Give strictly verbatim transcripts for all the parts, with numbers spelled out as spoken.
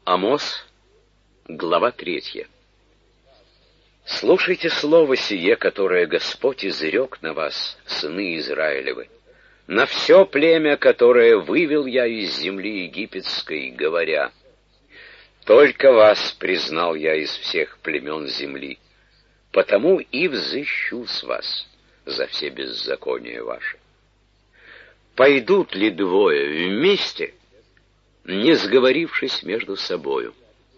Амос, глава третья. Слушайте слово сие, которое Господь изрек на вас, сыны Израилевы, на все племя, которое вывел я из земли египетской, говоря: только вас признал я из всех племен земли, потому и взыщу с вас за все беззакония ваши. Пойдут ли двое вместе, не сговорившись между собою?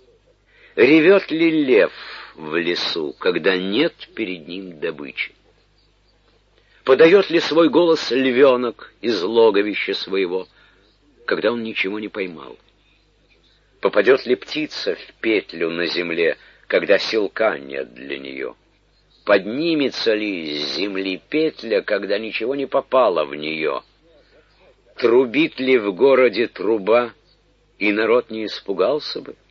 Ревет ли лев в лесу, когда нет перед ним добычи? Подает ли свой голос львенок из логовища своего, когда он ничего не поймал? Попадет ли птица в петлю на земле, когда селка нет для нее? Поднимется ли с земли петля, когда ничего не попало в нее? Трубит ли в городе труба, и народ не испугался бы?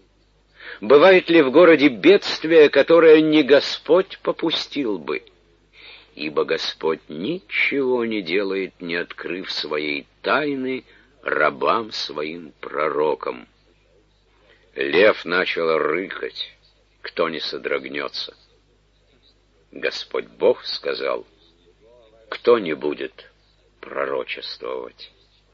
Бывает ли в городе бедствие, которое не Господь попустил бы? Ибо Господь ничего не делает, не открыв своей тайны рабам своим пророкам. Лев начал рыкать, кто не содрогнется? Господь Бог сказал: кто не будет пророчествовать?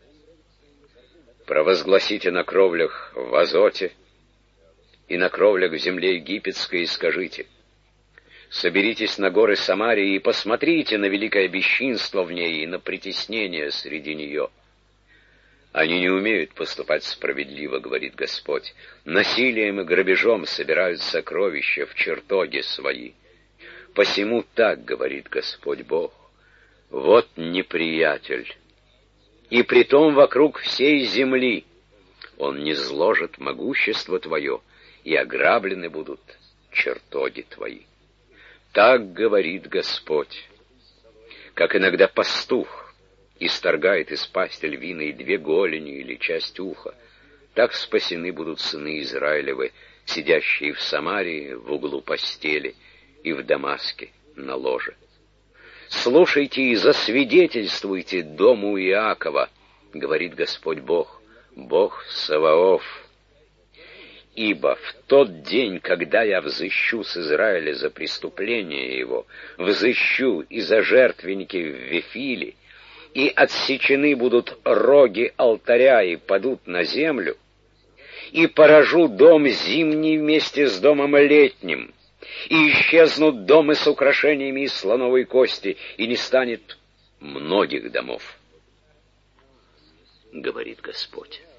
Провозгласите на кровлях в Азоте и на кровлях в земле египетской и скажите: соберитесь на горы Самарии и посмотрите на великое бесчинство в ней и на притеснение среди нее. Они не умеют поступать справедливо, говорит Господь. Насилием и грабежом собирают сокровища в чертоги свои. Посему так говорит Господь Бог: вот неприятель, и притом вокруг всей земли. Он низложит могущество твое, и ограблены будут чертоги твои. Так говорит Господь. Как иногда пастух исторгает из пасти львиной две голени или часть уха, так спасены будут сыны Израилевы, сидящие в Самарии в углу постели и в Дамаске на ложе. Слушайте и засвидетельствуйте дому Иакова, говорит Господь Бог, Бог Саваоф. Ибо в тот день, когда я взыщу с Израиля за преступление его, взыщу и за жертвенники в Вифиле, и отсечены будут роги алтаря и падут на землю, и поражу дом зимний вместе с домом летним, и исчезнут дома с украшениями из слоновой кости, и не станет многих домов, говорит Господь.